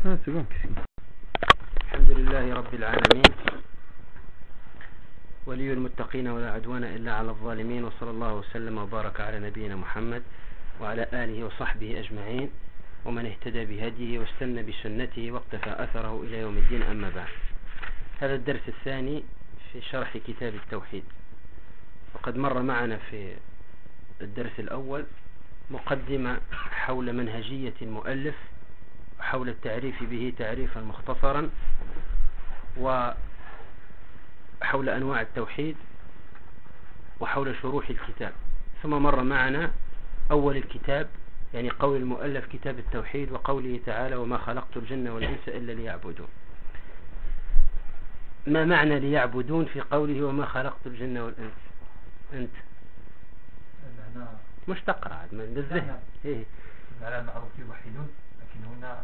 الحمد لله رب العالمين، ولي المتقين ولا عدوان إلا على الظالمين، وصلى الله وسلم وبارك على نبينا محمد وعلى آله وصحبه أجمعين، ومن اهتدى بهديه واستنى بسنته واقتفى أثره إلى يوم الدين. أما بعد، هذا الدرس الثاني في شرح كتاب التوحيد. وقد مر معنا في الدرس الأول مقدمة حول منهجية المؤلف وحول التعريف به تعريفا مختصرا، وحول أنواع التوحيد، وحول شروح الكتاب. ثم مر معنا أول الكتاب، يعني قول المؤلف كتاب التوحيد، وقوله تعالى: وما خلقت الجن والإنس إلا ليعبدون. ما معنى ليعبدون في قوله وما خلقت الجن والإنس؟ أنت مش تقرأ من الذهن. إيه معنى المعروف يوحدون، لكن هنا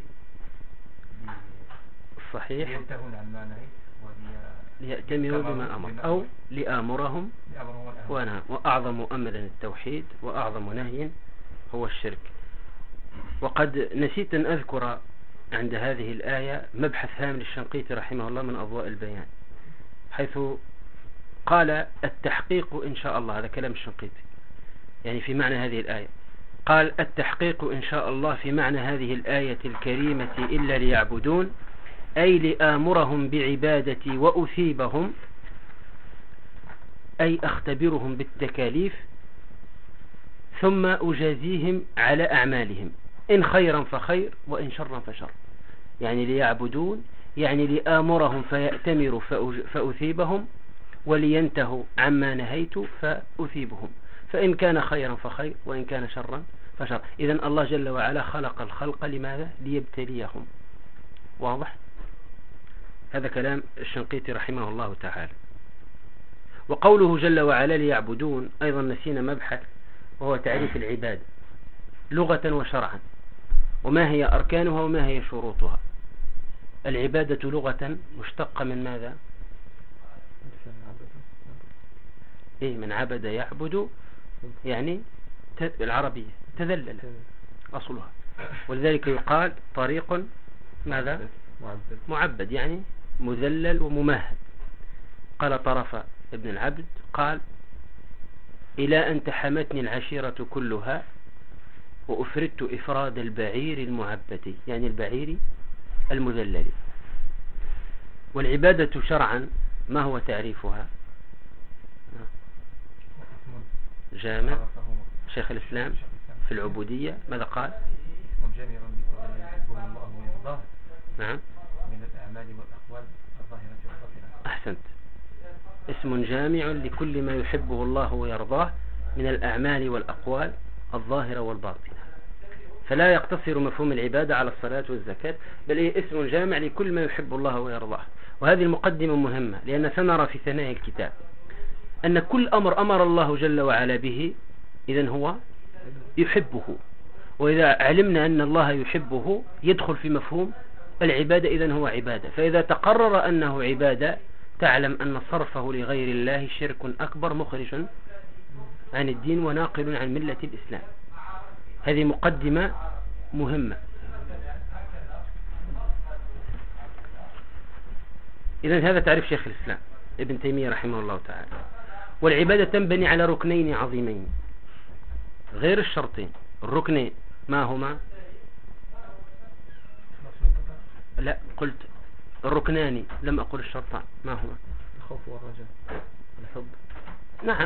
صحيح ينتهون عن معنى ليأتمروا بما أمر، أو لآمرهم وأنهى. وأعظم أمر التوحيد وأعظم نهي هو الشرك. وقد نسيت أن أذكر عند هذه الآية مبحث هام للشنقيطي رحمه الله من أضواء البيان، حيث قال: التحقيق إن شاء الله، هذا كلام الشنقيطي يعني في معنى هذه الآية، قال: التحقيق إن شاء الله في معنى هذه الآية الكريمة إلا ليعبدون، أي لآمرهم بعبادتي وأثيبهم، أي أختبرهم بالتكاليف ثم أجازيهم على أعمالهم، إن خيرا فخير وإن شرا فشر. يعني ليعبدون يعني لآمرهم فيأتمروا فأثيبهم، ولينتهوا عما نهيت فأثيبهم، فإن كان خيرا فخير وإن كان شرا فشر. إذن الله جل وعلا خلق الخلق لماذا؟ ليبتليهم. واضح؟ هذا كلام الشنقيطي رحمه الله تعالى. وقوله جل وعلا ليعبدون، أيضا نسينا مبحث، وهو تعريف العبادة لغة وشرعا، وما هي أركانها وما هي شروطها. العبادة لغة مشتقة من ماذا؟ من عبد يعبد، يعني العربية تذلل أصلها، ولذلك يقال طريق ماذا؟ معبد، يعني مذلل وممهد. قال طرف ابن العبد، قال: إلى أن تحمتني العشيرة كلها وأفردت إفراد البعير المعبد، يعني البعير المذلل. والعبادة شرعا ما هو تعريفها؟ جامع شيخ الإسلام في العبودية ماذا قال؟ اسم جامع لكل ما يحبه الله ويرضاه، نعم، من الأعمال والأقوال الظاهرة والباطنة. أحسنت. اسم جامع لكل ما يحبه الله ويرضاه من الأعمال والأقوال الظاهرة والباطنة. فلا يقتصر مفهوم العبادة على الصلاة والزكاة، بل هي اسم جامع لكل ما يحب الله ويرضاه. وهذه المقدمة مهمة، لأن سنرى في ثنايا الكتاب أن كل أمر الله جل وعلا به إذن هو يحبه، وإذا علمنا أن الله يحبه يدخل في مفهوم العبادة، إذن هو عبادة. فإذا تقرر أنه عبادة تعلم أن صرفه لغير الله شرك أكبر مخرج عن الدين وناقل عن ملة الإسلام. هذه مقدمة مهمة. إذن هذا تعريف شيخ الإسلام ابن تيمية رحمه الله تعالى. والعبادة تنبني على ركنين عظيمين غير الشرطين. الركنين ما هما؟ لا، قلت الركنان، لم أقل الشرطان. ما هما؟ الخوف والرجاء، الحب. نعم،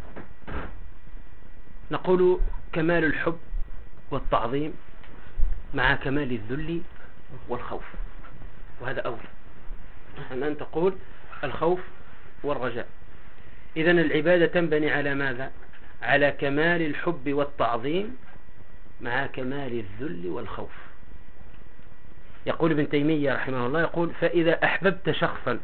نقول كمال الحب والتعظيم مع كمال الذل والخوف، وهذا أول أن تقول الخوف والرجاء. إذن العبادة تنبني على ماذا؟ على كمال الحب والتعظيم مع كمال الذل والخوف. يقول ابن تيمية رحمه الله، يقول: فإذا أحببت شخصا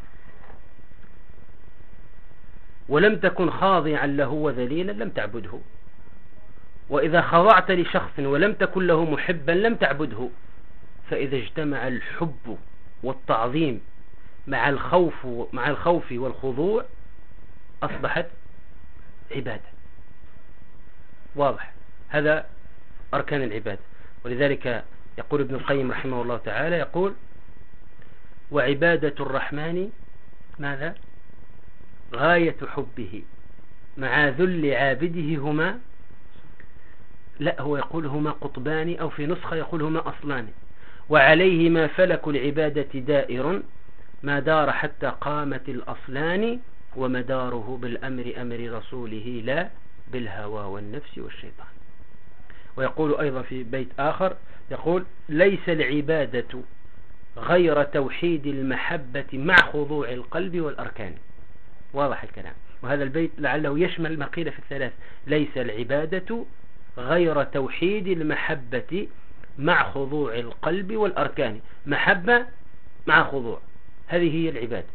ولم تكن خاضعا له وذليلا لم تعبده، وإذا خضعت لشخص ولم تكن له محبا لم تعبده. فإذا اجتمع الحب والتعظيم مع الخوف والخضوع أصبحت عبادة. واضح؟ هذا أركان العبادة. ولذلك يقول ابن القيم رحمه الله تعالى، يقول: وعبادة الرحمن ماذا؟ غاية حبه مع ذل عابده هما، لا هو يقول هما قطبان، أو في نسخة يقول هما أصلان، وعليهما فلك العبادة دائر، ما دار حتى قامت الأصلان، ومداره بالأمر أمر رسوله لا بالهوى والنفس والشيطان. ويقول أيضا في بيت آخر، يقول: ليس العبادة غير توحيد المحبة مع خضوع القلب والأركان. واضح الكلام. وهذا البيت لعله يشمل ما قيل في الثلاث: ليس العبادة غير توحيد المحبة مع خضوع القلب والأركان. محبة مع خضوع، هذه هي العبادة.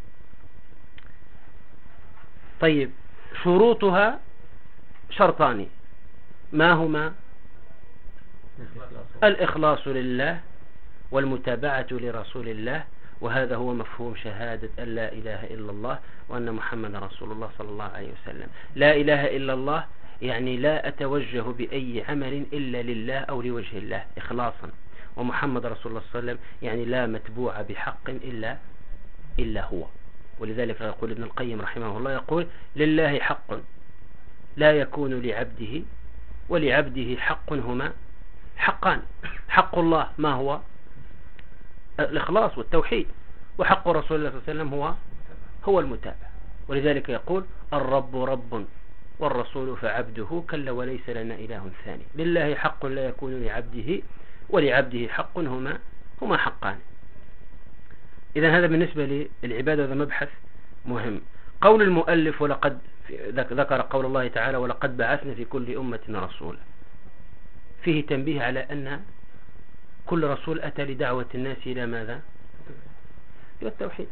طيب، شروطها شرطان، ما هما؟ الإخلاص لله والمتابعة لرسول الله، وهذا هو مفهوم شهادة أن لا إله إلا الله وأن محمد رسول الله صلى الله عليه وسلم. لا إله إلا الله يعني لا أتوجه بأي عمل إلا لله أو لوجه الله إخلاصا. ومحمد رسول الله صلى الله عليه وسلم يعني لا متبوع بحق إلا هو. ولذلك يقول ابن القيم رحمه الله، يقول: لله حق لا يكون لعبده، ولعبده حق، هما حقان. حق الله ما هو؟ الإخلاص والتوحيد، وحق رسول الله صلى الله عليه وسلم هو المتابعة. ولذلك يقول: الرب رب والرسول فعبده، كلا وليس لنا إله ثاني. لله حق لا يكون لعبده، ولعبده حق، هما حقان. إذا هذا بالنسبة للعبادة، هذا مبحث مهم. قول المؤلف: ولقد ذكر قول الله تعالى: ولقد بعثنا في كل أمة رسولا، فيه تنبيه على أن كل رسول أتى لدعوة الناس إلى ماذا؟ إلى التوحيد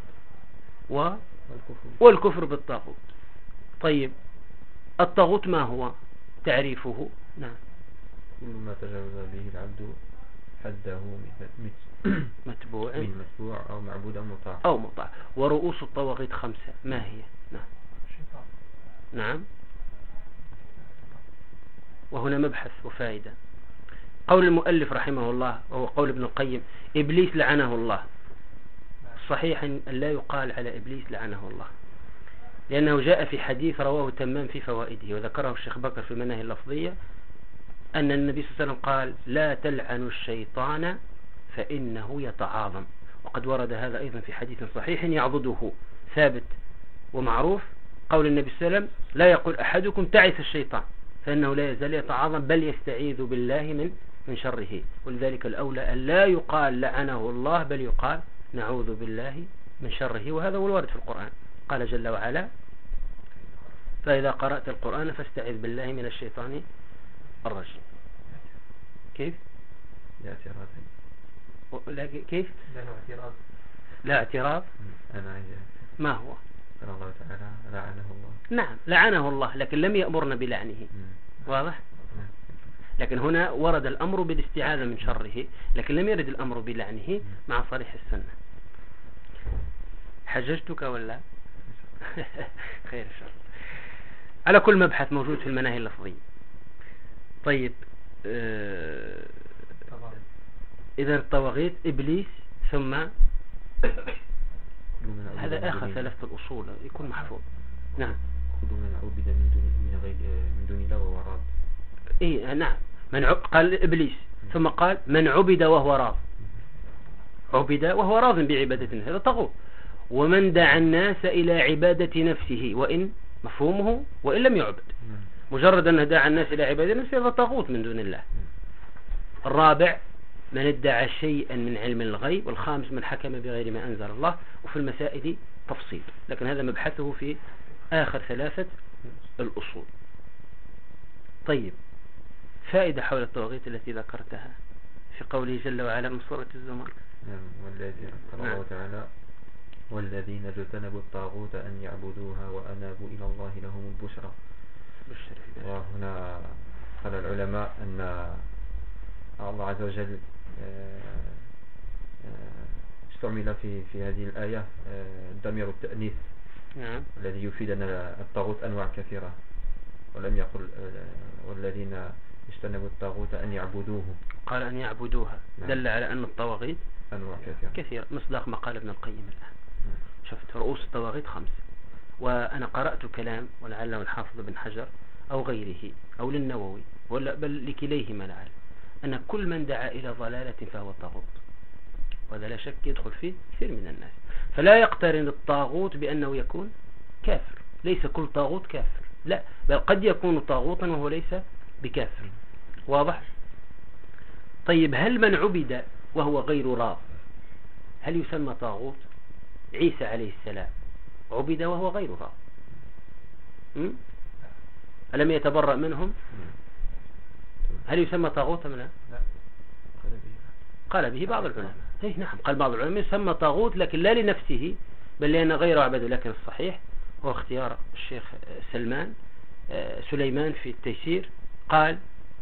والكفر بالطاغوت. طيب، الطاغوت ما هو تعريفه؟ نعم، كل ما تجاوز به العبد حده من متبوع أو معبود أو مطاع. ورؤوس الطواغيت 5، ما هي؟ نعم. وهنا مبحث وفائدة. قول المؤلف رحمه الله وهو قول ابن القيم: إبليس لعنه الله. صحيح أن لا يقال على إبليس لعنه الله، لأنه جاء في حديث رواه تمام في فوائده، وذكره الشيخ بكر في المناهي اللفظية، أن النبي صلى الله عليه وسلم قال: لا تلعنوا الشيطان فإنه يتعاظم. وقد ورد هذا أيضا في حديث صحيح يعضده ثابت ومعروف. قول النبي صلى الله عليه وسلم: لا يقول أحدكم تعس الشيطان، فإنه لا يزال يتعاظم، بل يستعيذ بالله من شره. ولذلك الأولى أن لا يقال لعنه الله، بل يقال نعوذ بالله من شره. وهذا هو الوارد في القرآن. قال جل وعلا: فإذا قرأت القرآن فاستعذ بالله من الشيطان الرجيم. كيف؟ كيف؟ لا اعتراض. ما هو؟ الله تعالى لعنه الله. نعم، لعنه الله، لكن لم يأمرنا بلعنه. واضح؟ لكن هنا ورد الأمر بالاستعاذة من شره، لكن لم يرد الأمر بلعنه مع صريح السنة. حججتك ولا؟ خير إن شاء الله. على كل مبحث موجود في المناهي اللفظية. طيب، إذا الطواغيت إبليس، ثم هذا آخر ثلاثة الأصول يكون محفوظ. نعم. كل من عبد من دون الله وهو راض. إيه نعم. قال إبليس، ثم قال: من عبد وهو راض. عبد وهو راض بعبادته، هذا طاغوت. ومن دعا الناس إلى عبادة نفسه، وإن مفهومه وإن لم يعبد، مجرد أنه دعا الناس إلى عبادة نفسه، هذا طاغوت من دون الله. الرابع: من ادعى شيئا من علم الغيب. والخامس: من حكم بغير ما أنزل الله. وفي المسائل تفصيل، لكن هذا مبحثه في آخر ثلاثة الأصول. طيب، فائدة حول الطواغيت التي ذكرتها في قوله جل وعلا من سورة الزمر. الله تعالى: والذين اجتنبوا الطاغوت أن يعبدوها وأنابوا إلى الله لهم البشرى. وهنا قال العلماء أن الله عز وجل استعمل في هذه الآية ضمير التأنيث، الذي يفيد أن الطاغوت أنواع كثيرة، ولم يقل والذين اجتنبوا الطاغوت أن يعبدوه. قال أن يعبدوها، نعم. دل على أن الطواغيت أنواع كثيرة. كثير، مصداق ما قال ابن القيم الآن. شفت رؤوس الطواغيت 5. وأنا قرأت كلام ولعله الحافظ بن حجر أو غيره أو للنووي ولا بل لكليهما لعل أن كل من دعا إلى ضلالة فهو طاغوت، وهذا لا شك يدخل فيه كثير من الناس. فلا يقترن الطاغوت بأنه يكون كافر، ليس كل طاغوت كافر، لا، بل قد يكون طاغوتا وهو ليس بكافر. واضح؟ طيب هل من عبد وهو غير راض هل يسمى طاغوت؟ عيسى عليه السلام عبد وهو غير راض، ألم يتبرأ منهم؟ هل يسمى طاغوتا من؟ لا. قال به بعض العلماء. إيه نعم، قال بعض العلماء يسمى طاغوت لكن لا لنفسه بل لأن غيره عبده، لكن الصحيح هو اختيار الشيخ سليمان في التيسير، قال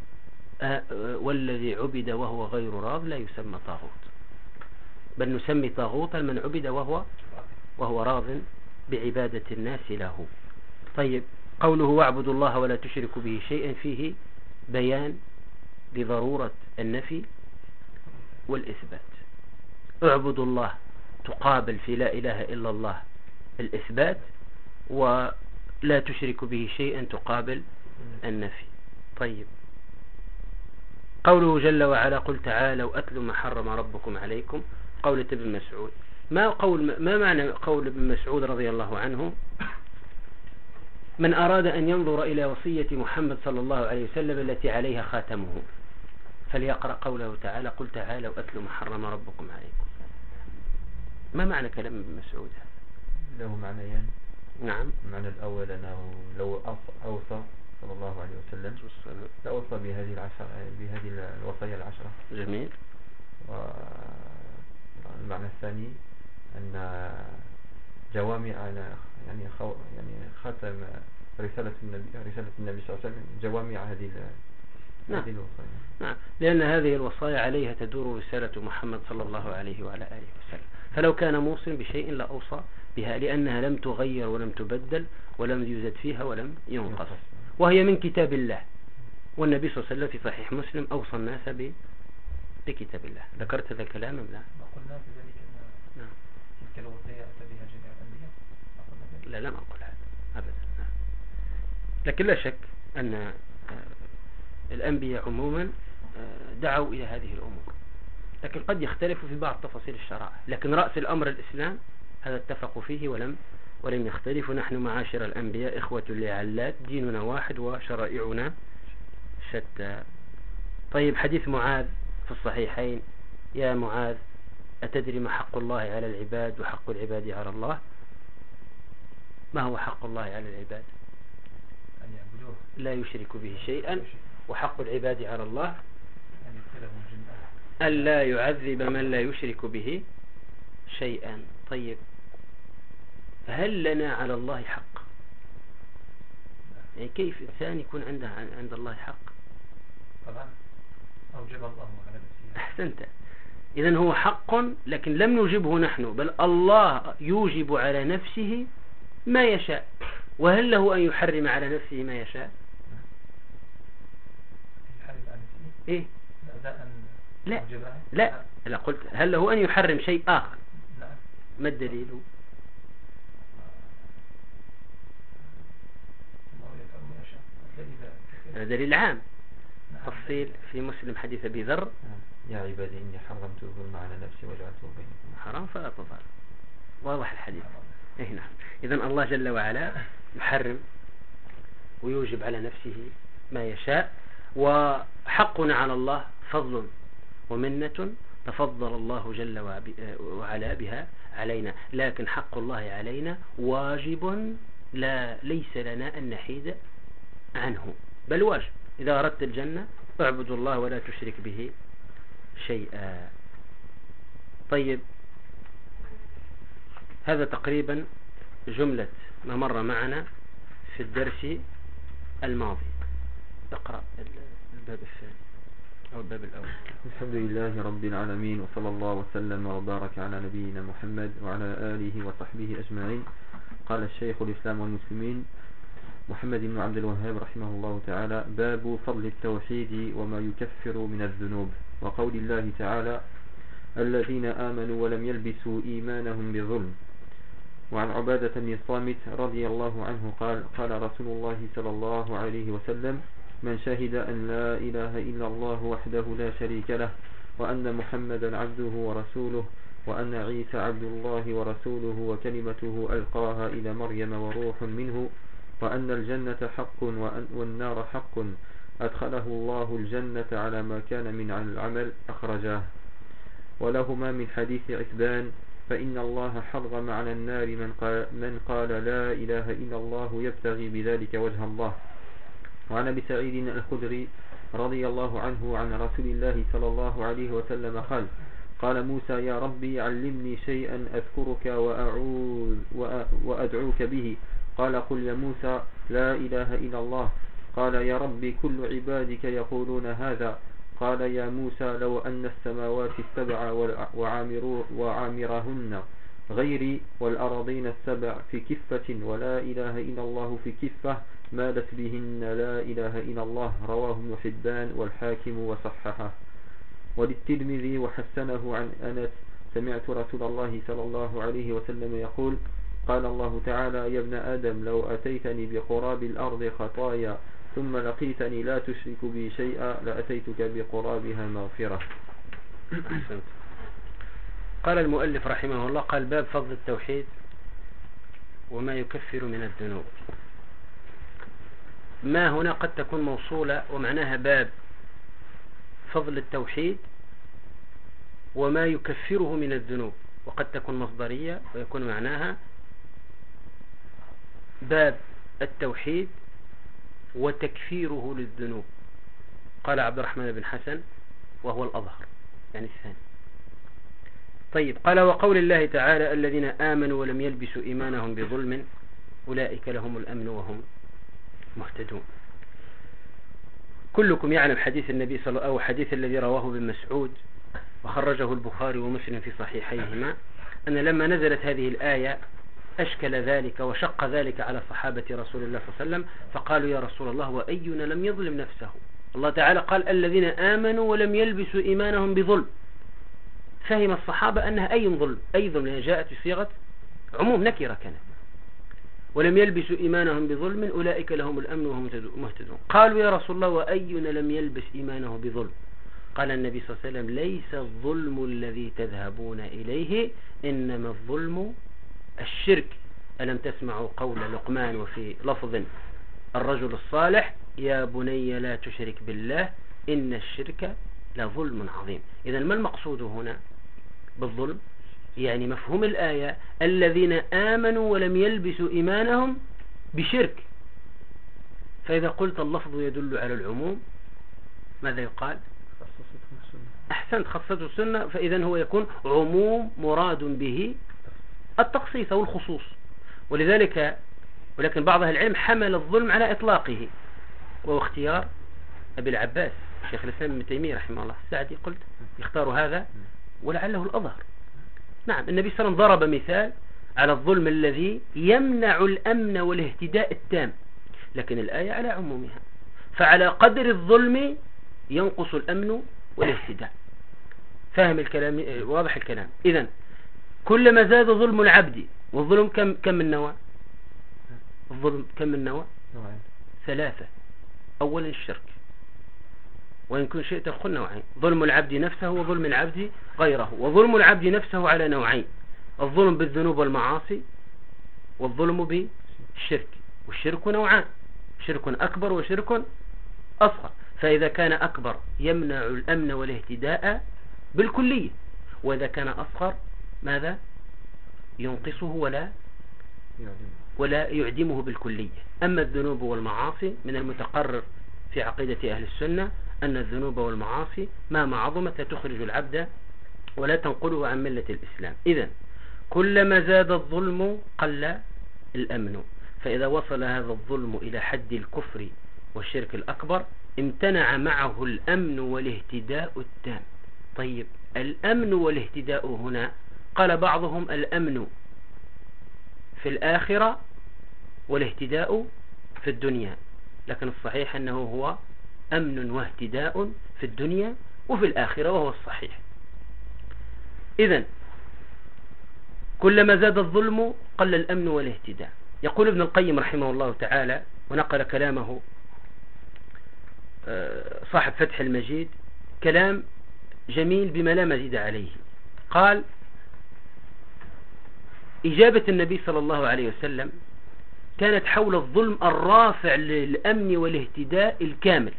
والذي عبد وهو غير راض لا يسمى طاغوت، بل نسمي طاغوتا من عبد وهو راض بعبادة الناس له. طيب قوله واعبدوا الله ولا تشركوا به شيئا فيه بيان لضرورة النفي والإثبات. اعبدوا الله تقابل في لا إله إلا الله الإثبات، ولا تشركوا به شيئا تقابل النفي. طيب قوله جل وعلا قل تعالوا أتلوا ما حرم ربكم عليكم، قول ابن مسعود. ما معنى قول ابن مسعود رضي الله عنه؟ من أراد أن ينظر إلى وصية محمد صلى الله عليه وسلم التي عليها خاتمه فليقرأ قوله تعالى قل تعالوا أتلوا ما حرم ربكم عليكم. ما معنى كلام ابن مسعود هذا؟ له معنيان. نعم. المعنى الأول أنه لو أوصى صلى الله عليه وسلم لأوصى بهذه الوصايا العشرة. جميل. والمعنى الثاني أن جوامع يعني ختم رسالة النبي صلى الله عليه وسلم جوامع هذه الوصايا. نعم، لأن هذه الوصايا عليها تدور رسالة محمد صلى الله عليه وعلى آله وسلم، فلو كان موصٍ بشيء لأوصى بها لأنها لم تغير ولم تبدل ولم يزد فيها ولم ينقص، وهي من كتاب الله، والنبي صلى الله عليه وسلم في صحيح مسلم أوصى الناس بكتاب الله. ذكرت هذا الكلام أم لا؟ ما قلنا بذلك أن تلك الوصية أتى بها جميع الأنبياء؟ لا لم أقل هذا أبدا. لكن لا شك أن الأنبياء عموما دعوا إلى هذه الأمور، لكن قد يختلفوا في بعض تفاصيل الشرائع، لكن رأس الأمر الإسلام هذا اتفقوا فيه ولم يختلفوا. نحن معاشر الأنبياء إخوة لعلات، ديننا واحد وشرائعنا شتى. طيب حديث معاذ في الصحيحين: يا معاذ أتدري ما حق الله على العباد وحق العباد على الله؟ ما هو حق الله على العباد؟ أن يعبدوه لا يشركوا به شيئا، وحق العباد على الله أن يدخلهم الجنة ألا يعذب من لا يشرك به شيئا. طيب هل لنا على الله حق؟ يعني كيف إنسان يكون عنده عند الله حق؟ طبعا أوجب الله على نفسه. أحسنت. إذن هو حق لكن لم نوجبه نحن، بل الله يوجب على نفسه ما يشاء. وهل له أن يحرم على نفسه ما يشاء؟ يحرم على نفسه؟ إيه؟ لا لا قلت هل له أن يحرم شيء آخر؟ لا. ما الدليل؟ دليل عام. تفصيل في مسلم حديث أبي ذر: يا عبادي إني حرمت الظلم على نفسي وجعلته بينكم حرام فلا تظلم. واضح الحديث. إيه نعم. إذن الله جل وعلا يحرم ويوجب على نفسه ما يشاء، وحقنا على الله فضل ومنة تفضل الله جل وعلا بها علينا، لكن حق الله علينا واجب ليس لنا أن نحيد عنه، بل واجب. إذا أردت الجنة اعبدوا الله ولا تشرك به شيئا. طيب هذا تقريبا جملة ما مر معنا في الدرس الماضي. اقرأ الباب الثاني أو الباب الأول. الحمد لله رب العالمين، وصلى الله وسلم وبارك على نبينا محمد وعلى آله وصحبه أجمعين. قال الشيخ الإسلام والمسلمين محمد بن عبد الوهاب رحمه الله تعالى: باب فضل التوحيد وما يكفر من الذنوب، وقول الله تعالى: الذين آمنوا ولم يلبسوا إيمانهم بظلم. وعن عبادة بن الصامت رضي الله عنه قال: قال رسول الله صلى الله عليه وسلم: من شهد أن لا إله إلا الله وحده لا شريك له، وأن محمدا عبده ورسوله، وأن عيسى عبد الله ورسوله وكلمته ألقاها إلى مريم وروح منه، وأن الجنة حق والنار حق، أدخله الله الجنة على ما كان من العمل، أخرجاه. ولهما من حديث عثبان: فإن الله حرم على النار من قال لا إله إلا الله يبتغي بذلك وجه الله. وعن أبي سعيد الخدري رضي الله عنه عن رسول الله صلى الله عليه وسلم قال: قال موسى: يا ربي علمني شيئا أذكرك وأدعوك به. قال: قل يا موسى لا إله إلا الله. قال: يا ربي كل عبادك يقولون هذا. قال: يا موسى لو أن السماوات السبع وعامرهن غيري والأراضين السبع في كفة ولا إله إلا الله في كفة مالت بهن لا إله إلا الله. رواه ابن حبان والحاكم وصححه. وللترمذي وحسنه عن أنس: سمعت رسول الله صلى الله عليه وسلم يقول: قال الله تعالى: يا ابن آدم لو أتيتني بقراب الأرض خطايا ثم لقيتني لا تشرك بي شيئا لأتيتك بقرابها مغفرة. قال المؤلف رحمه الله: قال باب فضل التوحيد وما يكفر من الذنوب. ما هنا قد تكون موصولة ومعناها باب فضل التوحيد وما يكفره من الذنوب، وقد تكون مصدرية ويكون معناها باب التوحيد وتكفيره للذنوب. قال عبد الرحمن بن حسن وهو الأظهر، يعني الثاني. طيب، قال: وقول الله تعالى: الذين آمنوا ولم يلبسوا إيمانهم بظلم أولئك لهم الأمن وهم مهتدون. كلكم يعلم حديث النبي صلى الله عليه وسلم، أو حديث الذي رواه ابن مسعود وخرجه البخاري ومسلم في صحيحيهما، أن لما نزلت هذه الآية أشكل ذلك وشق ذلك على صحابة رسول الله صلى الله عليه وسلم، فقالوا: يا رسول الله وأينا لم يظلم نفسه؟ الله تعالى قال: الذين آمنوا ولم يلبسوا إيمانهم بظلم. فهم الصحابة أنها أي ظلم، أي ظلم، لأنها جاءت بصيغة عموم نكرة كانت. ولم يلبسوا إيمانهم بظلم أولئك لهم الأمن وهم مهتدون. قالوا: يا رسول الله وأينا لم يلبس إيمانه بظلم؟ قال النبي صلى الله عليه وسلم: ليس الظلم الذي تذهبون إليه، إنما الظلم الشرك. ألم تسمعوا قول لقمان وفي لفظ الرجل الصالح: يا بني لا تشرك بالله إن الشرك لظلم عظيم. إذن ما المقصود هنا بالظلم؟ يعني مفهوم الآية: الذين آمنوا ولم يلبسوا إيمانهم بشرك. فإذا قلت اللفظ يدل على العموم ماذا يقال؟ أحسنت، خصته السنة. فإذا هو يكون عموم مراد به التخصيص أو الخصوص. ولكن بعض أهل العلم حمل الظلم على إطلاقه، وهو اختيار أبي العباس شيخ الإسلام ابن تيمية رحمه الله السعدي. قلت يختار هذا ولعله الأظهر. نعم، النبي صلى الله عليه وسلم ضرب مثال على الظلم الذي يمنع الأمن والاهتداء التام، لكن الآية على عمومها، فعلى قدر الظلم ينقص الأمن والاهتداء. فاهم الكلام؟ واضح الكلام. إذن كلما زاد ظلم العبد، والظلم كم من نوع؟ الظلم كم من نوع؟ 3. أولا الشرك، وإن كنت شئت أخذ نوعين: ظلم العبد نفسه وظلم العبد غيره. وظلم العبد نفسه على نوعين: الظلم بالذنوب والمعاصي، والظلم بالشرك. والشرك نوعان: شرك أكبر وشرك أصغر. فإذا كان أكبر يمنع الأمن والاهتداء بالكلية، وإذا كان أصغر ماذا؟ ينقصه ولا يعدمه بالكلية. أما الذنوب والمعاصي من المتقرر في عقيدة أهل السنة أن الذنوب والمعاصي مهما عظمت لا تخرج العبد ولا تنقله عن ملة الإسلام. إذن كلما زاد الظلم قل الأمن، فإذا وصل هذا الظلم إلى حد الكفر والشرك الأكبر امتنع معه الأمن والاهتداء التام. طيب، الأمن والاهتداء هنا قال بعضهم: الأمن في الآخرة والاهتداء في الدنيا، لكن الصحيح أنه هو أمن واهتداء في الدنيا وفي الآخرة، وهو الصحيح. إذن كلما زاد الظلم قل الأمن والاهتداء. يقول ابن القيم رحمه الله تعالى، ونقل كلامه صاحب فتح المجيد، كلام جميل بما لا مزيد عليه. قال: إجابة النبي صلى الله عليه وسلم كانت حول الظلم الرافع للأمن والاهتداء الكامل،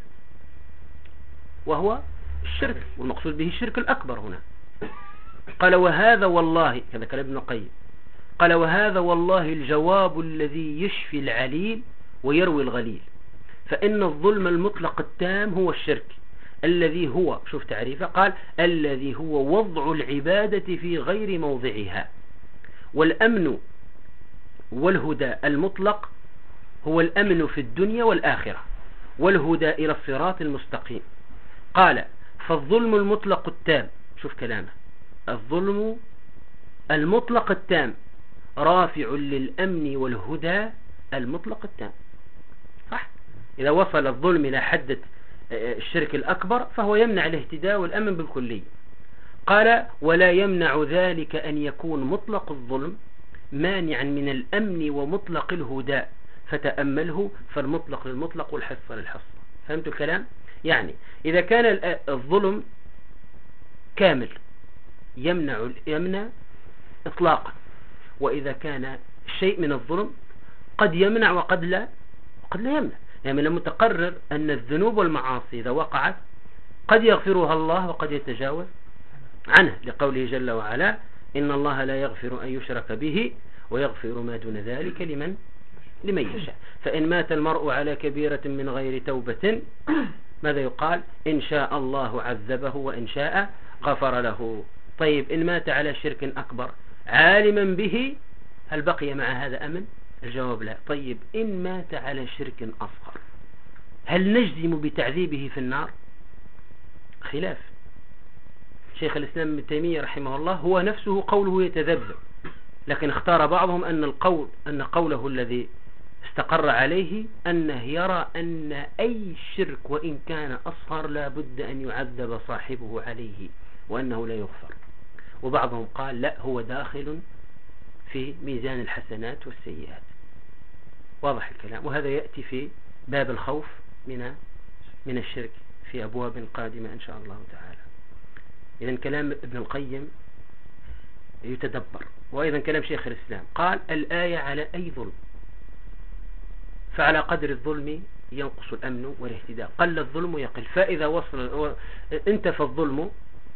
وهو الشرك، والمقصود به الشرك الأكبر هنا. قال: وهذا والله، كذا كلام ابن القيم، قال: وهذا والله الجواب الذي يشفي العليل ويروي الغليل، فإن الظلم المطلق التام هو الشرك الذي هو، شوف تعريفه، قال: الذي هو وضع العبادة في غير موضعها. والأمن والهدى المطلق هو الأمن في الدنيا والآخرة، والهدى إلى الصراط المستقيم. قال: فالظلم المطلق التام، شوف كلامه، الظلم المطلق التام رافع للأمن والهدى المطلق التام. صح؟ إذا وصل الظلم إلى حد الشرك الأكبر فهو يمنع الاهتداء والأمن بالكلية. قال: ولا يمنع ذلك أن يكون مطلق الظلم مانعا من الأمن ومطلق الهدى، فتأمله، فالمطلق للمطلق والحصة للحصة. فهمت الكلام؟ يعني إذا كان الظلم كامل يمنع إطلاقا، وإذا كان شيء من الظلم قد يمنع وقد لا يمنع. يعني المتقرر أن الذنوب والمعاصي إذا وقعت قد يغفرها الله وقد يتجاوز عنه، لقوله جل وعلا: إن الله لا يغفر أن يشرك به ويغفر ما دون ذلك لمن يشاء. فإن مات المرء على كبيرة من غير توبة، ماذا يقال؟ إن شاء الله عذبه وإن شاء غفر له. طيب إن مات على شرك أكبر عالما به، هل بقي مع هذا أمن؟ الجواب لا. طيب إن مات على شرك أصغر، هل نجزم بتعذيبه في النار؟ خلاف. شيخ الإسلام ابن تيمية رحمه الله هو نفسه قوله يتذبذب، لكن اختار بعضهم أن قوله الذي استقر عليه أنه يرى أن أي شرك وإن كان أصغر لا بد أن يعذب صاحبه عليه وأنه لا يغفر. وبعضهم قال لا، هو داخل في ميزان الحسنات والسيئات. واضح الكلام. وهذا يأتي في باب الخوف من الشرك في أبواب قادمة إن شاء الله تعالى. إذن كلام ابن القيم يتدبر. وأيضا كلام شيخ الإسلام قال: الآية على أي ظلم، فعلى قدر الظلم ينقص الأمن والاهتداء، قل الظلم يقل. فإذا وصل انتفى الظلم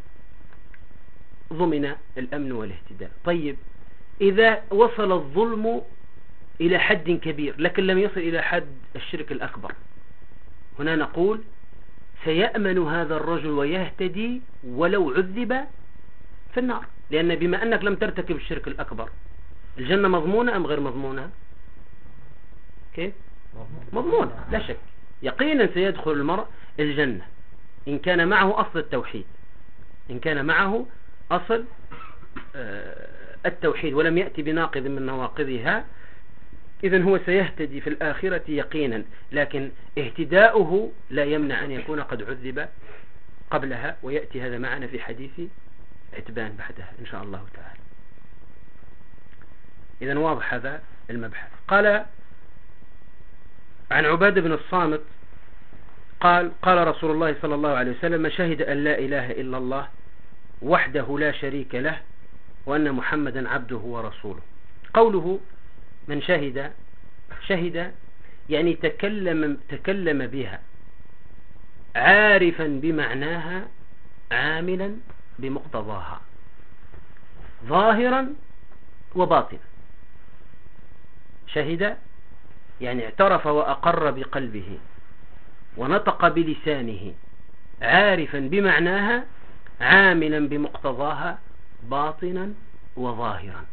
ضمن الأمن والاهتداء. طيب إذا وصل الظلم إلى حد كبير لكن لم يصل إلى حد الشرك الأكبر، هنا نقول سيأمن هذا الرجل ويهتدي ولو عذب في النار، لأن بما أنك لم ترتكب الشرك الأكبر، الجنة مضمونة أم غير مضمونة؟ كيف؟ مضمونة لا شك، يقينا سيدخل المرء الجنة إن كان معه أصل التوحيد، إن كان معه أصل التوحيد ولم يأتي بناقض من نواقضها، إذن هو سيهتدي في الآخرة يقينا، لكن اهتداؤه لا يمنع أن يكون قد عذب قبلها، ويأتي هذا معنا في حديث عتبان بعدها إن شاء الله تعالى. إذن واضح هذا المبحث. قال عن عبادة بن الصامت قال: قال رسول الله صلى الله عليه وسلم: من شهد أن لا إله إلا الله وحده لا شريك له وأن محمدا عبده ورسوله. قوله من شهد يعني تكلم بها عارفا بمعناها عاملا بمقتضاها ظاهرا وباطنا. شهد يعني اعترف وأقر بقلبه ونطق بلسانه عارفا بمعناها عاملا بمقتضاها باطنا وظاهرا.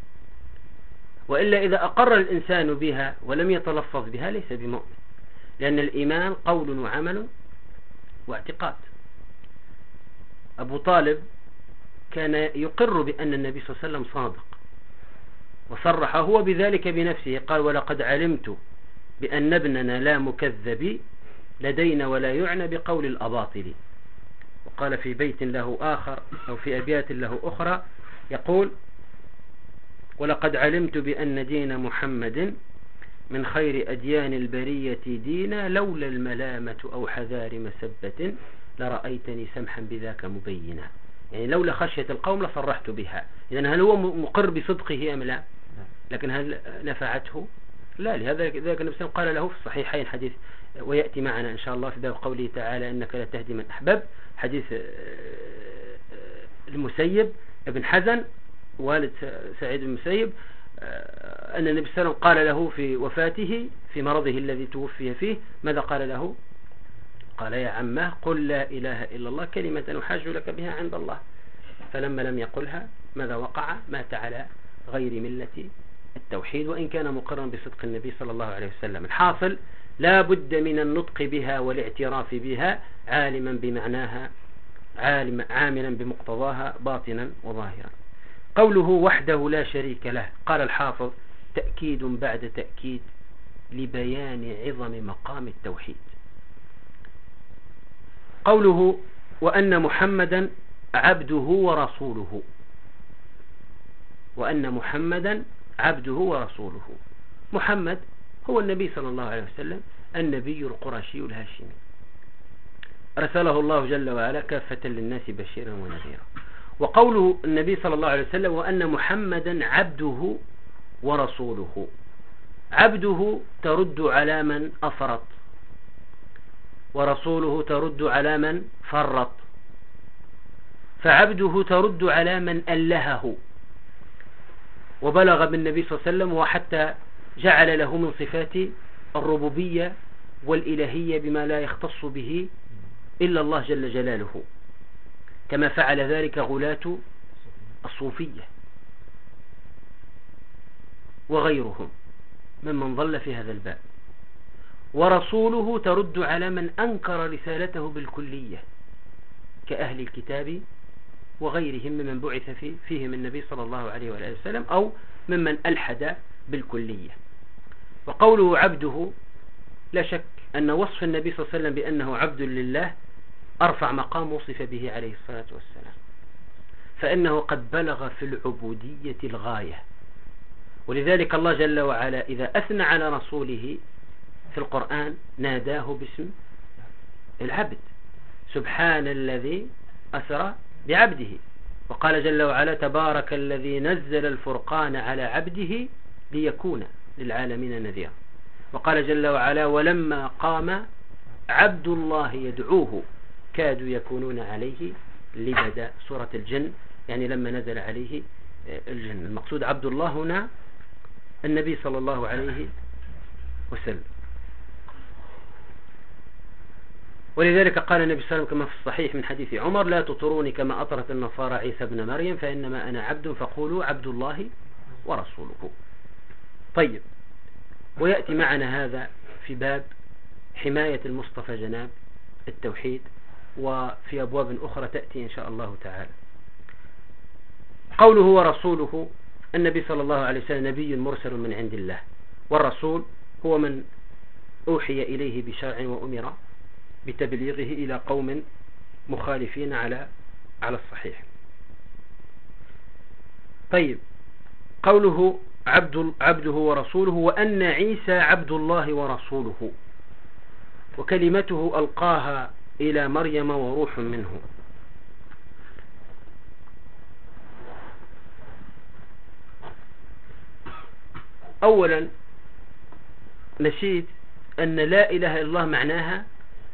وإلا إذا أقر الإنسان بها ولم يتلفظ بها ليس بمؤمن، لأن الإيمان قول وعمل واعتقاد. أبو طالب كان يقر بأن النبي صلى الله عليه وسلم صادق، وصرح هو بذلك بنفسه، قال: ولقد علمت بأن ابننا لا مكذب لدينا ولا يعنى بقول الأباطل. وقال في بيت له آخر أو في أبيات له أخرى يقول: ولقد علمت بأن دين محمد من خير أديان البرية دينا، لولا الملامة أو حذار مسبة لرأيتني سمحا بذاك مبينا. يعني لولا خشية القوم لصرحت بها. إذن هل هو مقر بصدقه أم لا؟ لكن هل نفعته؟ لا. لهذا ذلك النبي صلى الله عليه وسلم قال له في الصحيحين حديث ويأتي معنا إن شاء الله في باب قوله تعالى: إنك لا تهدي من أحببت، حديث المسيب ابن حزن والد سعيد بن المسيب، أن النبي صلى الله عليه وسلم قال له في وفاته في مرضه الذي توفي فيه، ماذا قال له؟ قال: يا عماه قل لا إله إلا الله كلمة أحاج لك بها عند الله. فلما لم يقلها ماذا وقع؟ مات على غير ملة التوحيد، وإن كان مقرا بصدق النبي صلى الله عليه وسلم. الحاصل لا بد من النطق بها والاعتراف بها، عالما بمعناها، عاملا بمقتضاها باطنا وظاهرا. قوله وحده لا شريك له، قال الحافظ: تأكيد بعد تأكيد لبيان عظم مقام التوحيد. قوله وأن محمدا عبده ورسوله، وأن محمدا عبده ورسوله. محمد هو النبي صلى الله عليه وسلم، النبي القرشي الهاشمي، أرسله الله جل وعلا كافة للناس بشيرا ونذيرا. وقوله النبي صلى الله عليه وسلم وأن محمدا عبده ورسوله، عبده ترد على من أفرط، ورسوله ترد على من فرط، فعبده ترد على من ألهه وبلغ بالنبي صلى الله عليه وسلم، وحتى جعل له من صفات الربوبية والإلهية بما لا يختص به إلا الله جل جلاله، كما فعل ذلك غلاة الصوفية وغيرهم ممن ضل في هذا الباب. ورسوله ترد على من أنكر رسالته بالكلية كأهل الكتاب وغيرهم ممن بعث فيهم النبي صلى الله عليه وآله وسلم، أو ممن ألحد بالكلية. وقوله عبده، لا شك أن وصف النبي صلى الله عليه وسلم بأنه عبد لله أرفع مقام وصف به عليه الصلاة والسلام، فإنه قد بلغ في العبودية الغاية. ولذلك الله جل وعلا إذا أثنى على رسوله في القرآن ناداه باسم العبد: سبحان الذي أسرى بعبده. وقال جل وعلا: تبارك الذي نزل الفرقان على عبده ليكون للعالمين نذيرا. وقال جل وعلا: ولما قام عبد الله يدعوه كادوا يكونون عليه لبدا. سورة الجن، يعني لما نزل عليه الجن. المقصود عبد الله هنا النبي صلى الله عليه وسلم. ولذلك قال النبي صلى الله عليه وسلم كما في الصحيح من حديث عمر: لا تطروني كما أطرت النصارى عيسى ابن مريم، فإنما أنا عبد فقولوا عبد الله ورسوله. طيب، ويأتي معنا هذا في باب حماية المصطفى جناب التوحيد، وفي أبواب أخرى تأتي إن شاء الله تعالى. قوله ورسوله، النبي صلى الله عليه وسلم نبي مرسل من عند الله، والرسول هو من أوحي إليه بشرع وأمر بتبليغه إلى قوم مخالفين على الصحيح. طيب، قوله عبده ورسوله، وأن عيسى عبد الله ورسوله وكلمته ألقاها إلى مريم وروح منه. أولا نشيد أن لا إله إلا الله معناها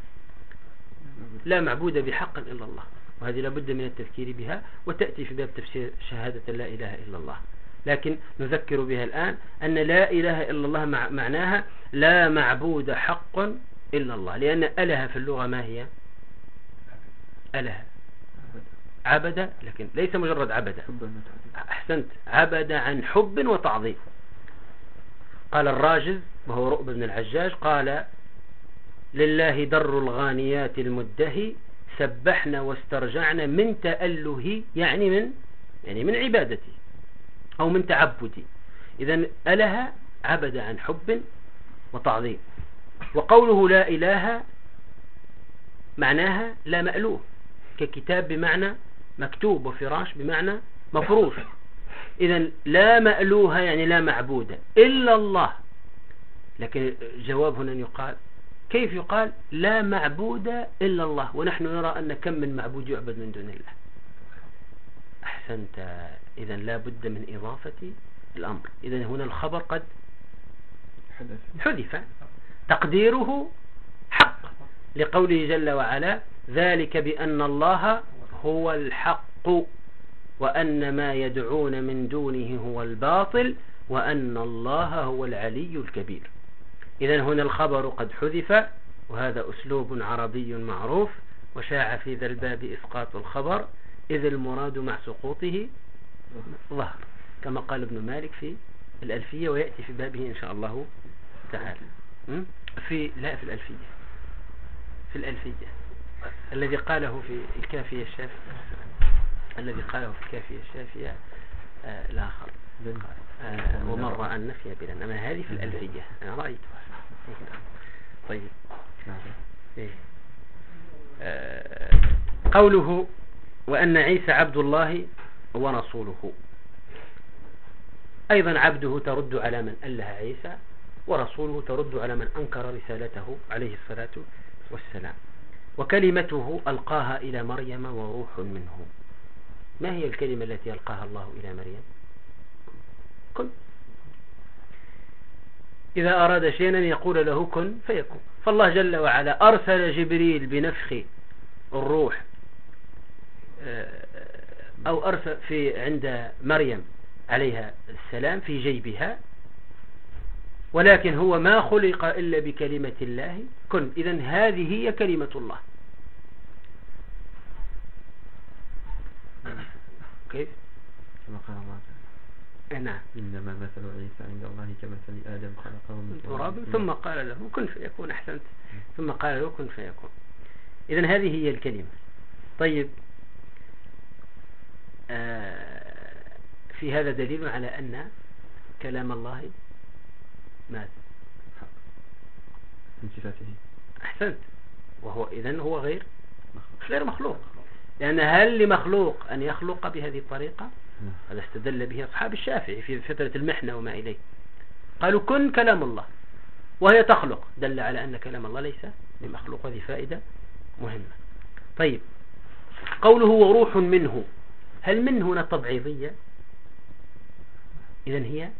لا معبود بحق إلا الله، وهذه لابد من التذكير بها، وتأتي في باب تفسير شهادة لا إله إلا الله. لكن نذكر بها الآن أن لا إله إلا الله معناها لا معبود حق إلا الله، لأن أله في اللغة ما هي؟ أله عبد، لكن ليس مجرد عبد. أحسنت، عبد عن حب وتعظيم. قال الراجز وهو رؤب بن العجاج قال: لله در الغانيات المدهي سبحنا واسترجعنا من تأله، يعني من عبادتي أو من تعبدي. إذن أله عبد عن حب وتعظيم. وقوله لا إله معناها لا مألوه، ككتاب بمعنى مكتوب، وفراش بمعنى مفروش. إذن لا مألوه يعني لا معبود إلا الله. لكن الجواب هنا يقال كيف يقال لا معبود إلا الله ونحن نرى أن كم من معبود يعبد من دون الله؟ أحسنت. إذن لا بد من إضافة الأمر. إذن هنا الخبر قد حذف، تقديره حق، لقوله جل وعلا ذلك بأن الله هو الحق وأن ما يدعون من دونه هو الباطل وأن الله هو العلي الكبير. إذن هنا الخبر قد حذف، وهذا أسلوب عربي معروف، وشاع في ذا الباب إسقاط الخبر إذ المراد مع سقوطه ظهر، كما قال ابن مالك في الألفية، ويأتي في بابه إن شاء الله تعالى. في الألفية الذي قاله في الكافية الشافية الآخر ومر عن نفي بلا، أما هذه في الألفية أنا رأيتها. طيب قوله وأن عيسى عبد الله ورسوله، أيضا عبده ترد على من أله عيسى، ورسوله ترد على من أنكر رسالته عليه الصلاة والسلام. وكلمته ألقاها إلى مريم وروح منه. ما هي الكلمة التي ألقاها الله إلى مريم؟ كن. إذا أراد شيئا يقول له كن فيكون. فالله جل وعلا أرسل جبريل بنفخ الروح، أو أرسل عند مريم عليها السلام في جيبها، ولكن هو ما خلق إلا بكلمة الله كن. إذن هذه هي كلمة الله. كيف؟ كما قال الله تعالى نعم إنما مثل عيسى عند الله كمثل آدم خلقه من تراب ثم قال له كن فيكون. أحسنت. ثم قال له كن فيكون. إذن هذه هي الكلمة. طيب في هذا دليل على أن كلام الله ماذا؟ من صفاته. أحسنت. وهو إذن هو غير مخلوق، لأن هل لمخلوق أن يخلق بهذه الطريقة؟ هذا استدل به أصحاب الشافعي في فترة المحنة وما إليه، قالوا كن كلام الله وهي تخلق، دل على أن كلام الله ليس لمخلوق. هذه فائدة مهمة. طيب قوله وروح منه، هل من هنا تبعيضية؟ إذن هي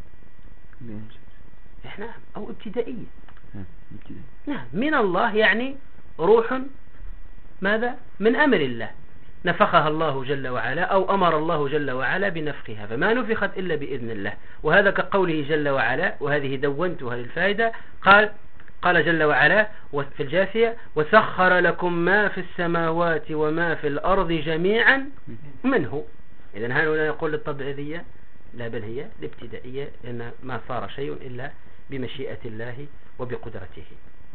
نعم أو ابتدائية. نعم من الله يعني روح ماذا؟ من أمر الله، نفخها الله جل وعلا أو أمر الله جل وعلا بنفخها، فما نفخت إلا بإذن الله. وهذا كقوله جل وعلا، وهذه دونتها للفائدة، قال جل وعلا في الجاثية وسخر لكم ما في السماوات وما في الأرض جميعا منه. إذن هنا يقول للطبيعية لا، بل هي الابتدائية، لأن ما صار شيء إلا بمشيئة الله وبقدرته.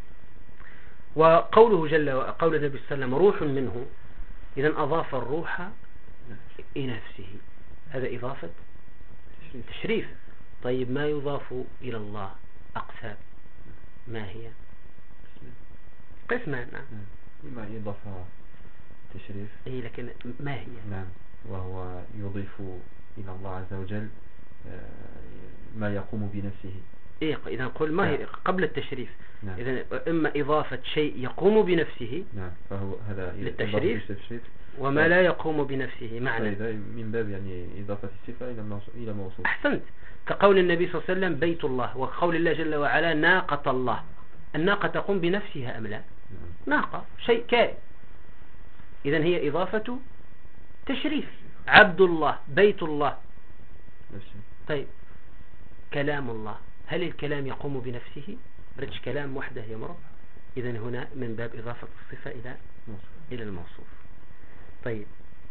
وقوله قول النبي صلى الله عليه وسلم روح منه، إذن أضاف الروح إلى نفسه، هذا إضافة تشريف. طيب ما يضاف إلى الله أقسام، ما هي؟ قسمان. نعم إما إضافة تشريف، أي لكن ما هي؟ نعم وهو يضيف إلى الله عز وجل ما يقوم بنفسه. إيه إذا نقول ما هي قبل التشريف. نعم. إذا إما إضافة شيء يقوم بنفسه، نعم فهو هذا للتشريف، وما لا يقوم بنفسه معنى من باب يعني إضافة الصفة إلى موصوف. أحسنت. كقول النبي صلى الله عليه وسلم بيت الله، وقول الله جل وعلا ناقة الله. الناقة تقوم بنفسها أم لا؟ ناقة شيء كائن. إذن هي إضافة تشريف. عبد الله، بيت الله. طيب كلام الله، هل الكلام يقوم بنفسه؟ رج كلام وحده يمر. إذن هنا من باب إضافة الصفة إلى الموصوف. طيب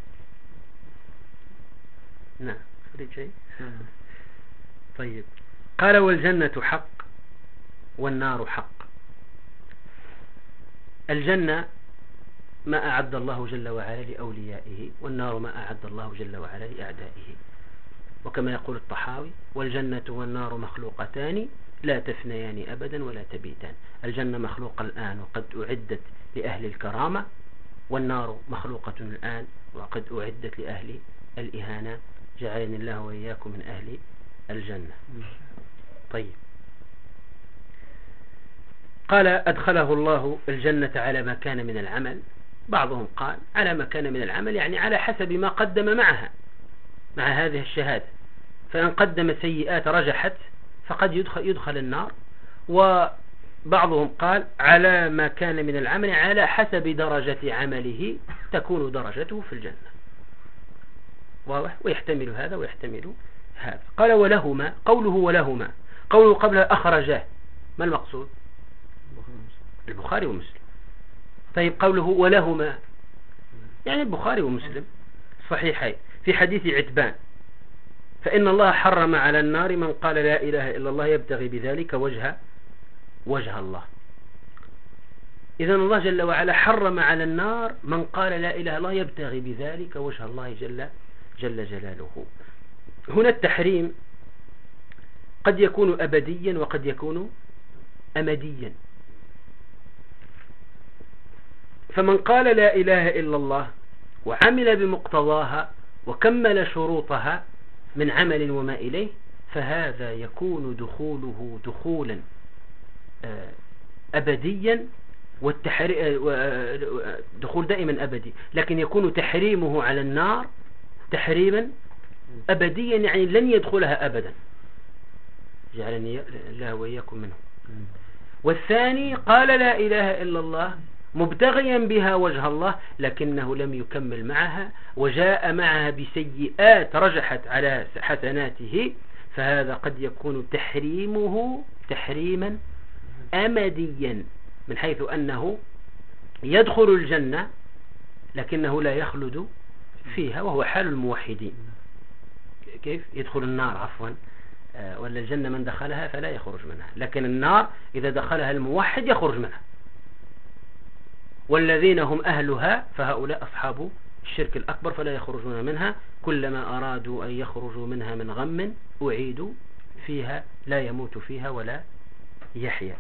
نعم رجعي. طيب قال والجنة حق والنار حق. الجنة ما أعد الله جل وعلا لأوليائه، والنار ما أعد الله جل وعلا لأعدائه. وكما يقول الطحاوي: والجنة والنار مخلوقتان لا تفنيان أبدا ولا تبيتان. الجنة مخلوقة الآن وقد أعدت لأهل الكرامة، والنار مخلوقة الآن وقد أعدت لأهل الإهانة. جعلني الله وإياكم من أهل الجنة. طيب، قال: أدخله الله الجنة على ما كان من العمل. بعضهم قال على ما كان من العمل يعني على حسب ما قدم معها، مع هذه الشهادة، فإن قدم سيئات رجحت فقد يدخل النار. وبعضهم قال على ما كان من العمل على حسب درجة عمله تكون درجته في الجنة. واضح؟ ويحتمل هذا ويحتمل هذا. قال: ولهما. قوله ولهما، قوله قبل أخرجاه، ما المقصود؟ البخاري ومسلم. طيب، قوله ولهما يعني البخاري ومسلم صحيحين في حديث عتبان: فإن الله حرم على النار من قال لا إله إلا الله يبتغي بذلك وجه الله. إذن الله جل وعلا حرم على النار من قال لا إله إلا الله يبتغي بذلك وجه الله جل جلاله. هنا التحريم قد يكون أبديا وقد يكون أمديا. فمن قال لا إله إلا الله وعمل بمقتضاها وكمل شروطها من عمل وما إليه، فهذا يكون دخوله دخولا أبديا، دخول دائما أبدي، لكن يكون تحريمه على النار تحريما أبديا، يعني لن يدخلها أبدا. جعلني الله وإياكم منه. والثاني قال لا إله إلا الله مبتغيا بها وجه الله، لكنه لم يكمل معها وجاء معها بسيئات رجحت على حسناته، فهذا قد يكون تحريمه تحريما أمديا، من حيث أنه يدخل الجنة لكنه لا يخلد فيها، وهو حال الموحدين. كيف يدخل النار عفوا، ولا الجنة من دخلها فلا يخرج منها، لكن النار إذا دخلها الموحد يخرج منها. والذين هم أهلها فهؤلاء أصحاب الشرك الأكبر فلا يخرجون منها، كلما أرادوا أن يخرجوا منها من غم أعيدوا فيها لا يموت فيها ولا يحيا.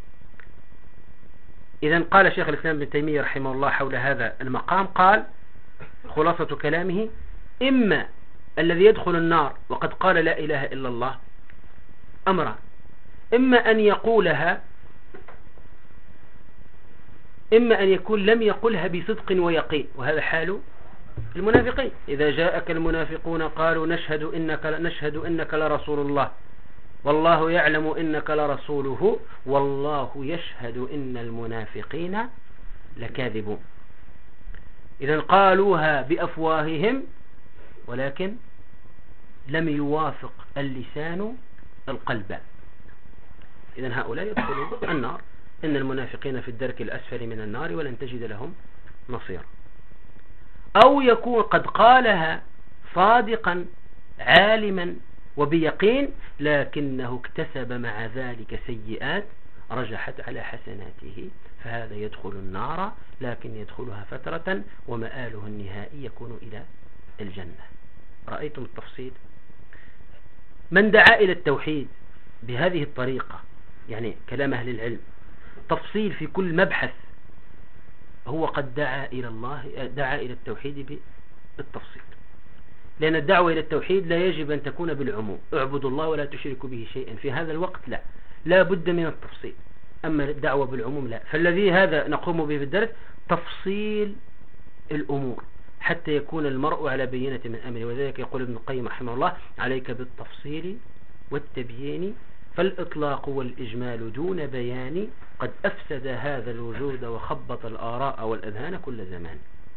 إذن قال شيخ الإسلام ابن تيمية رحمه الله حول هذا المقام، قال خلاصة كلامه: إما الذي يدخل النار وقد قال لا إله إلا الله أمرا، إما أن يقولها، إما أن يكون لم يقلها بصدق ويقين، وهذا حال المنافقين. إذا جاءك المنافقون قالوا نشهد إنك لرسول الله والله يعلم إنك لرسوله والله يشهد إن المنافقين لكاذبون. إذن قالوها بأفواههم ولكن لم يوافق اللسان القلب. إذن هؤلاء يدخلون النار. إن المنافقين في الدرك الأسفل من النار ولن تجد لهم نصيرا. أو يكون قد قالها صادقا عالما وبيقين، لكنه اكتسب مع ذلك سيئات رجحت على حسناته، فهذا يدخل النار لكن يدخلها فترة ومآله النهائي يكون إلى الجنة. رأيتم التفصيل؟ من دعا إلى التوحيد بهذه الطريقة، يعني كلام أهل العلم تفصيل في كل مبحث، هو قد دعا إلى الله، دعا إلى التوحيد بالتفصيل. لأن الدعوة إلى التوحيد لا يجب أن تكون بالعموم، اعبدوا الله ولا تشركوا به شيئا. في هذا الوقت لا بد من التفصيل. أما الدعوة بالعموم لا. فالذي هذا نقوم به في الدرس تفصيل الأمور حتى يكون المرء على بينة من أمره. وذلك يقول ابن القيم رحمه الله: عليك بالتفصيل والتبيين، فالإطلاق والإجمال دون بيان قد أفسد هذا الوجود وخبط الآراء والأذهان كل زمان.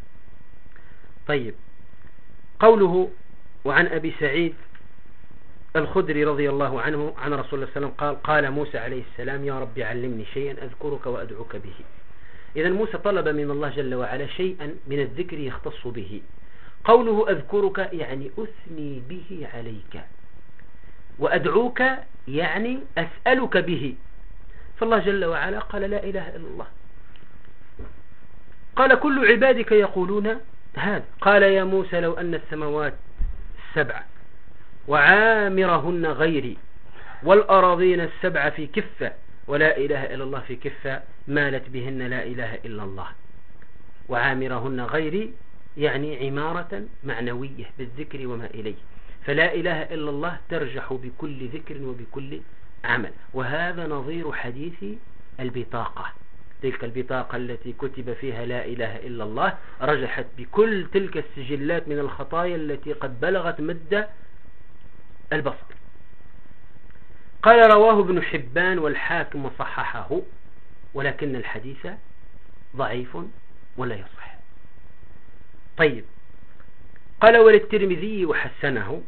طيب، قوله: وعن أبي سعيد الخدري رضي الله عنه عن رسول الله صلى الله عليه وسلم قال موسى عليه السلام: يا رب علمني شيئا أذكرك وأدعوك به. إذا موسى طلب من الله جل وعلا شيئا من الذكر يختص به. قوله أذكرك يعني أثني به عليك، وأدعوك يعني أسألك به. فالله جل وعلا قال لا إله إلا الله، قال كل عبادك يقولون هذا. قال يا موسى لو أن السماوات السبع وعامرهن غيري والأراضين السبع في كفة ولا إله إلا الله في كفة مالت بهن لا إله إلا الله. وعامرهن غيري يعني عمارة معنوية بالذكر وما إليه، فلا إله إلا الله ترجح بكل ذكر وبكل عمل. وهذا نظير حديث البطاقة، تلك البطاقة التي كتب فيها لا إله إلا الله رجحت بكل تلك السجلات من الخطايا التي قد بلغت مد البصر. قال رواه ابن حبان والحاكم وصححه، ولكن الحديث ضعيف ولا يصح. طيب، قال وللترمذي وحسنه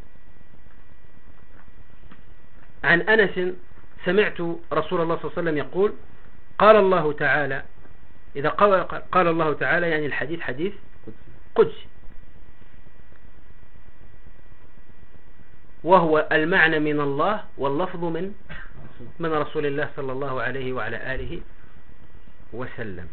عن أنس سمعت رسول الله صلى الله عليه وسلم يقول قال الله تعالى، إذا قال الله تعالى يعني الحديث حديث قدسي، وهو المعنى من الله واللفظ من رسول الله صلى الله عليه وعلى آله وسلم.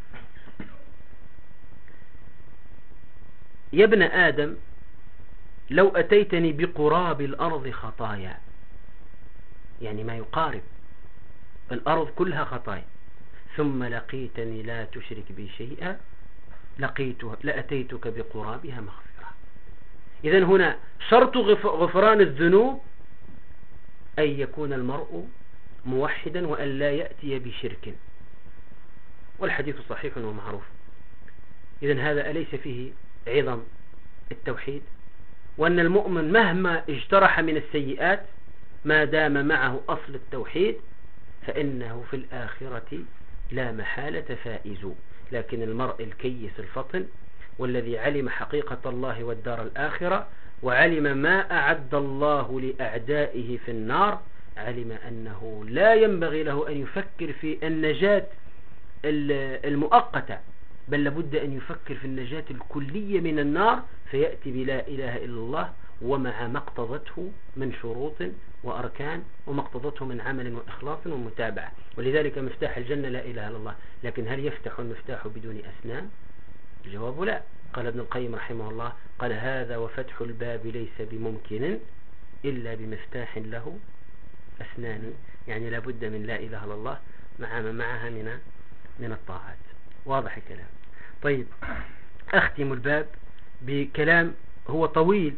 يا ابن آدم لو أتيتني بقراب الأرض خطايا، يعني ما يقارب الأرض كلها خطايا، ثم لقيتني لا تشرك بي شيئا لأتيتك بقرابها مغفرة. إذن هنا شرط غفران الذنوب أن يكون المرء موحدا وأن لا يأتي بشرك، والحديث صحيح ومعروف. إذن هذا أليس فيه عظم التوحيد، وأن المؤمن مهما اجترح من السيئات ما دام معه أصل التوحيد فإنه في الآخرة لا محالة فائز. لكن المرء الكيس الفطن والذي علم حقيقة الله والدار الآخرة وعلم ما أعد الله لأعدائه في النار، علم أنه لا ينبغي له أن يفكر في النجاة المؤقتة، بل لابد أن يفكر في النجاة الكلية من النار، فيأتي بلا إله إلا الله ومع ما اقتضته من شروط وأركان وما اقتضته من عمل وإخلاص ومتابعة. ولذلك مفتاح الجنة لا إله إلا الله. لكن هل يفتح المفتاح بدون أسنان؟ الجواب لا. قال ابن القيم رحمه الله قال هذا وفتح الباب ليس بممكن إلا بمفتاح له أسنان، يعني لابد من لا إله إلا الله مع ما معها من الطاعات. واضح الكلام؟ طيب، أختم الباب بكلام هو طويل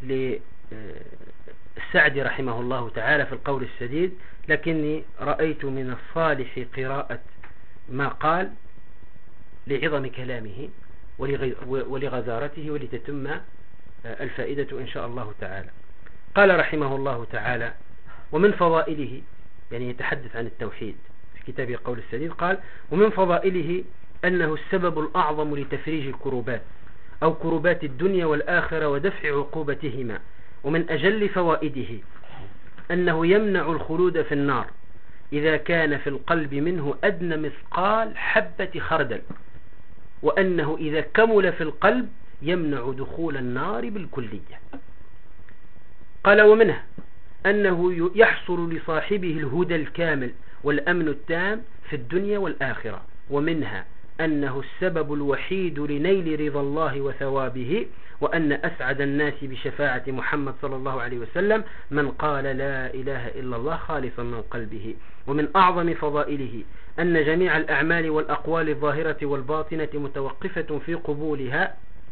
للسعدي رحمه الله تعالى في القول السديد، لكني رأيت من الصالح قراءة ما قال لعظم كلامه ولغزارته ولتتم الفائدة إن شاء الله تعالى. قال رحمه الله تعالى ومن فضائله، يعني يتحدث عن التوحيد في كتابه قول السديد، قال ومن فضائله أنه السبب الأعظم لتفريج الكروبات أو كروبات الدنيا والآخرة ودفع عقوبتهما. ومن أجل فوائده أنه يمنع الخلود في النار إذا كان في القلب منه أدنى مثقال حبة خردل، وأنه إذا كمل في القلب يمنع دخول النار بالكلية. قال ومنها أنه يحصل لصاحبه الهدى الكامل والأمن التام في الدنيا والآخرة. ومنها أنه السبب الوحيد لنيل رضا الله وثوابه، وأن أسعد الناس بشفاعة محمد صلى الله عليه وسلم من قال لا إله إلا الله خالصا من قلبه. ومن أعظم فضائله أن جميع الأعمال والأقوال الظاهرة والباطنة متوقفة في قبولها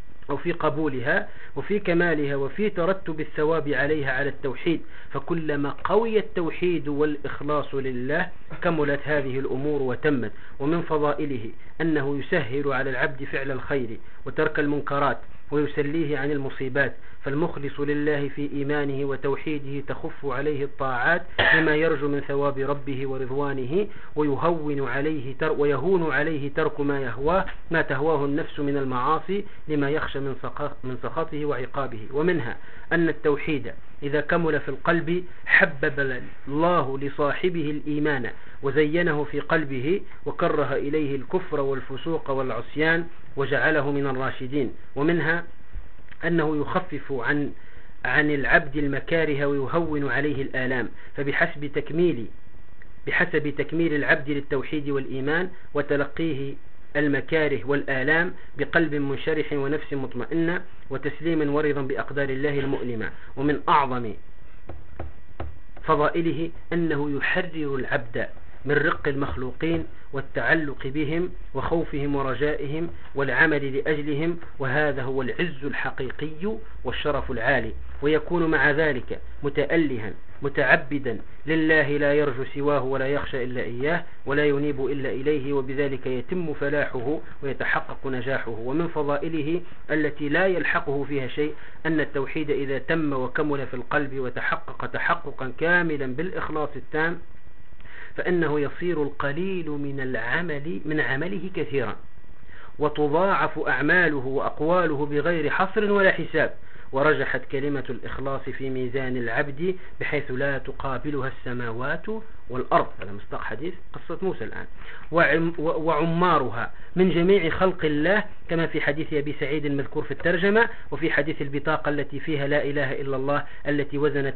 وفي كمالها وفي ترتب الثواب عليها على التوحيد، فكلما قوي التوحيد والإخلاص لله كملت هذه الأمور وتمت. ومن فضائله أنه يسهل على العبد فعل الخير وترك المنكرات ويسليه عن المصيبات، فالمخلص لله في إيمانه وتوحيده تخف عليه الطاعات لما يرجو من ثواب ربه ورضوانه، ويهون عليه ترك ما تهواه النفس من المعاصي لما يخشى من سخطه وعقابه. ومنها أن التوحيد إذا كمل في القلب حبب الله لصاحبه الإيمان وزينه في قلبه وكره إليه الكفر والفسوق والعصيان وجعله من الراشدين. ومنها أنه يخفف عن العبد المكاره ويهون عليه الآلام، فبحسب تكميل العبد للتوحيد والإيمان وتلقيه المكاره والآلام بقلب منشرح ونفس مطمئنة وتسليما ورضا بأقدار الله المؤلمة. ومن أعظم فضائله أنه يحرر العبد من رق المخلوقين والتعلق بهم وخوفهم ورجائهم والعمل لأجلهم، وهذا هو العز الحقيقي والشرف العالي. ويكون مع ذلك متألها متعبدا لله لا يرجو سواه ولا يخشى إلا إياه ولا ينيب إلا إليه، وبذلك يتم فلاحه ويتحقق نجاحه. ومن فضائله التي لا يلحقه فيها شيء أن التوحيد إذا تم وكمل في القلب وتحقق تحققا كاملا بالإخلاص التام فإنه يصير القليل من عمله كثيرا، وتضاعف أعماله وأقواله بغير حصر ولا حساب. ورجحت كلمة الإخلاص في ميزان العبد بحيث لا تقابلها السماوات والأرض. هذا مصداق حديث قصة موسى الآن. وعمارها من جميع خلق الله كما في حديث أبي سعيد المذكور في الترجمة، وفي حديث البطاقة التي فيها لا إله إلا الله التي وزنت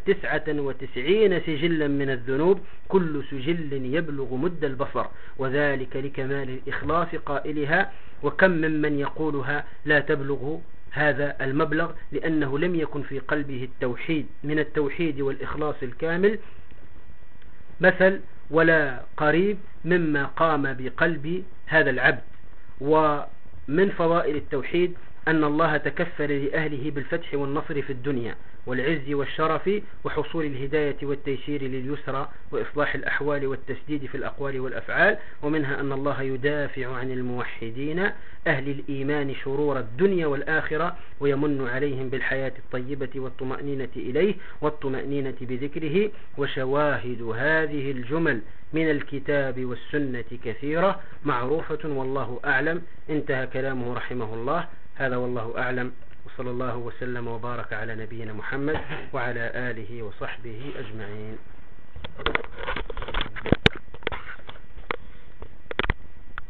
99 سجلا من الذنوب كل سجل يبلغ مد البصر، وذلك لكمال الإخلاص قائلها. وكم ممن يقولها لا تبلغ هذا المبلغ لأنه لم يكن في قلبه التوحيد من التوحيد والإخلاص الكامل مثل ولا قريب مما قام بقلب هذا العبد. ومن فضائل التوحيد أن الله تكفل لأهله بالفتح والنصر في الدنيا والعز والشرف وحصول الهداية والتيسير لليسرى وإصلاح الأحوال والتسديد في الأقوال والأفعال. ومنها أن الله يدافع عن الموحدين أهل الإيمان شرور الدنيا والآخرة ويمن عليهم بالحياة الطيبة والطمأنينة إليه والطمأنينة بذكره. وشواهد هذه الجمل من الكتاب والسنة كثيرة معروفة والله أعلم. انتهى كلامه رحمه الله. هذا والله أعلم، وصلى الله وسلم وبارك على نبينا محمد وعلى آله وصحبه أجمعين.